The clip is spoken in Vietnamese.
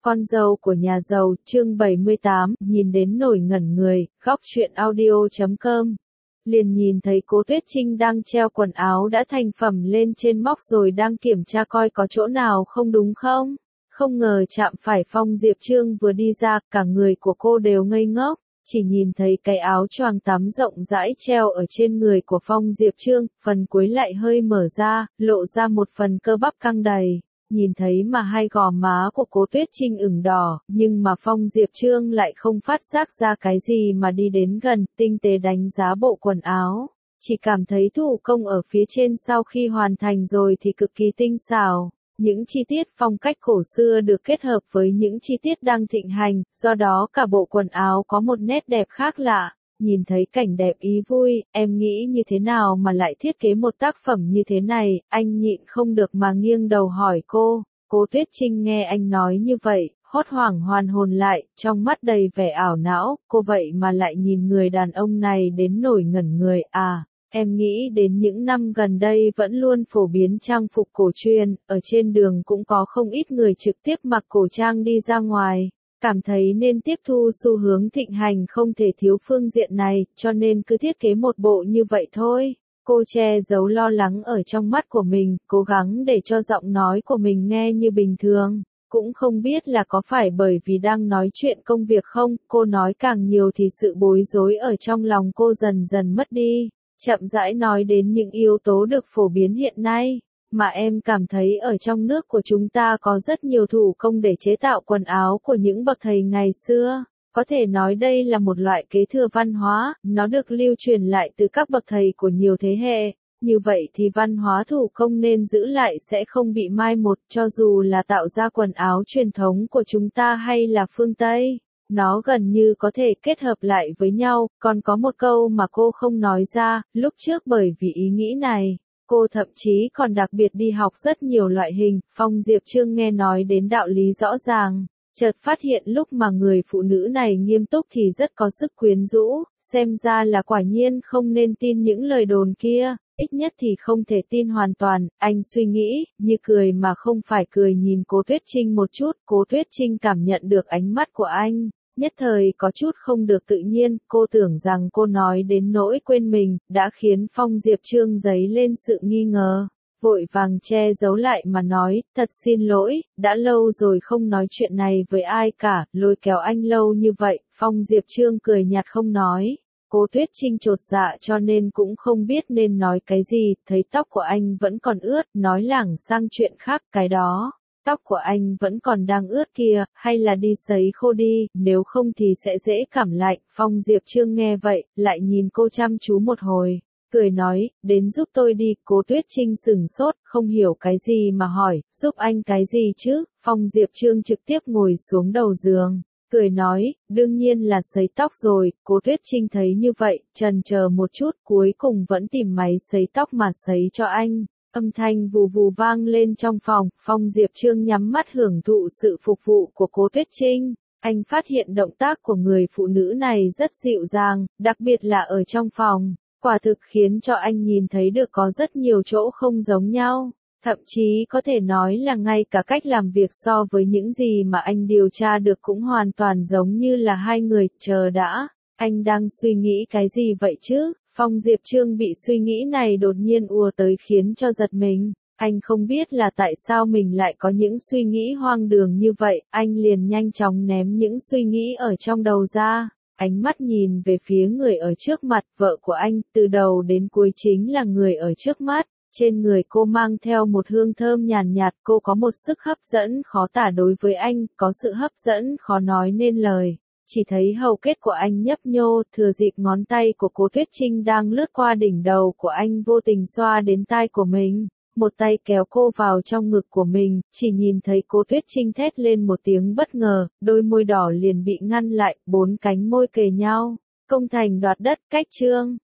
Con dâu của nhà giàu, chương 78, nhìn đến nổi ngẩn người, góc truyện audio.com. Liền nhìn thấy Cố Tuyết Trinh đang treo quần áo đã thành phẩm lên trên móc rồi đang kiểm tra coi có chỗ nào không đúng không. Không ngờ chạm phải Phong Diệp Trương vừa đi ra, cả người của cô đều ngây ngốc, chỉ nhìn thấy cái áo choàng tắm rộng rãi treo ở trên người của Phong Diệp Trương, phần cuối lại hơi mở ra, lộ ra một phần cơ bắp căng đầy. Nhìn thấy mà hai gò má của Cố Tuyết Trinh ửng đỏ, nhưng mà Phong Diệp Trương lại không phát giác ra cái gì mà đi đến gần, tinh tế đánh giá bộ quần áo. Chỉ cảm thấy thủ công ở phía trên sau khi hoàn thành rồi thì cực kỳ tinh xảo. Những chi tiết phong cách cổ xưa được kết hợp với những chi tiết đang thịnh hành, do đó cả bộ quần áo có một nét đẹp khác lạ. Nhìn thấy cảnh đẹp ý vui, em nghĩ như thế nào mà lại thiết kế một tác phẩm như thế này, anh nhịn không được mà nghiêng đầu hỏi cô. Cố Tuyết Trinh nghe anh nói như vậy, hốt hoảng hoàn hồn lại, trong mắt đầy vẻ ảo não, cô vậy mà lại nhìn người đàn ông này đến nổi ngẩn người. À, em nghĩ đến những năm gần đây vẫn luôn phổ biến trang phục cổ truyền, ở trên đường cũng có không ít người trực tiếp mặc cổ trang đi ra ngoài. Cảm thấy nên tiếp thu xu hướng thịnh hành không thể thiếu phương diện này, cho nên cứ thiết kế một bộ như vậy thôi. Cô che giấu lo lắng ở trong mắt của mình, cố gắng để cho giọng nói của mình nghe như bình thường. Cũng không biết là có phải bởi vì đang nói chuyện công việc không, cô nói càng nhiều thì sự bối rối ở trong lòng cô dần dần mất đi. Chậm rãi nói đến những yếu tố được phổ biến hiện nay. Mà em cảm thấy ở trong nước của chúng ta có rất nhiều thủ công để chế tạo quần áo của những bậc thầy ngày xưa. Có thể nói đây là một loại kế thừa văn hóa, nó được lưu truyền lại từ các bậc thầy của nhiều thế hệ. Như vậy thì văn hóa thủ công nên giữ lại sẽ không bị mai một, cho dù là tạo ra quần áo truyền thống của chúng ta hay là phương Tây. Nó gần như có thể kết hợp lại với nhau, còn có một câu mà cô không nói ra, lúc trước bởi vì ý nghĩ này. Cô thậm chí còn đặc biệt đi học rất nhiều loại hình. Phong Diệp Trương nghe nói đến đạo lý rõ ràng, chợt phát hiện lúc mà người phụ nữ này nghiêm túc thì rất có sức quyến rũ, xem ra là quả nhiên không nên tin những lời đồn kia, ít nhất thì không thể tin hoàn toàn. Anh suy nghĩ, như cười mà không phải cười nhìn Cố Tuyết Trinh một chút, Cố Tuyết Trinh cảm nhận được ánh mắt của anh. Nhất thời có chút không được tự nhiên, cô tưởng rằng cô nói đến nỗi quên mình, đã khiến Phong Diệp Trương dấy lên sự nghi ngờ. Vội vàng che giấu lại mà nói, thật xin lỗi, đã lâu rồi không nói chuyện này với ai cả, lôi kéo anh lâu như vậy. Phong Diệp Trương cười nhạt không nói. Cố Tuyết Trinh chột dạ cho nên cũng không biết nên nói cái gì, thấy tóc của anh vẫn còn ướt, nói lảng sang chuyện khác, cái đó. Tóc của anh vẫn còn đang ướt kia, hay là đi sấy khô đi, nếu không thì sẽ dễ cảm lạnh. Phong Diệp Trương nghe vậy, lại nhìn cô chăm chú một hồi, cười nói, đến giúp tôi đi. Cố Tuyết Trinh sửng sốt, không hiểu cái gì mà hỏi, giúp anh cái gì chứ? Phong Diệp Trương trực tiếp ngồi xuống đầu giường, cười nói, đương nhiên là sấy tóc rồi. Cố Tuyết Trinh thấy như vậy, chần chờ một chút, cuối cùng vẫn tìm máy sấy tóc mà sấy cho anh. Âm thanh vù vù vang lên trong phòng, Phong Diệp Trương nhắm mắt hưởng thụ sự phục vụ của Cố Tuyết Trinh. Anh phát hiện động tác của người phụ nữ này rất dịu dàng, đặc biệt là ở trong phòng. Quả thực khiến cho anh nhìn thấy được có rất nhiều chỗ không giống nhau. Thậm chí có thể nói là ngay cả cách làm việc so với những gì mà anh điều tra được cũng hoàn toàn giống như là hai người. Chờ đã, anh đang suy nghĩ cái gì vậy chứ? Phong Diệp Trương bị suy nghĩ này đột nhiên ùa tới khiến cho giật mình. Anh không biết là tại sao mình lại có những suy nghĩ hoang đường như vậy, anh liền nhanh chóng ném những suy nghĩ ở trong đầu ra. Ánh mắt nhìn về phía người ở trước mặt, vợ của anh, từ đầu đến cuối chính là người ở trước mắt. Trên người cô mang theo một hương thơm nhàn nhạt, cô có một sức hấp dẫn khó tả đối với anh, có sự hấp dẫn khó nói nên lời. Chỉ thấy hầu kết của anh nhấp nhô, thừa dịp ngón tay của Cố Tuyết Trinh đang lướt qua đỉnh đầu của anh vô tình xoa đến tai của mình. Một tay kéo cô vào trong ngực của mình, chỉ nhìn thấy Cố Tuyết Trinh thét lên một tiếng bất ngờ, đôi môi đỏ liền bị ngăn lại, bốn cánh môi kề nhau. Công thành đoạt đất, cách chương.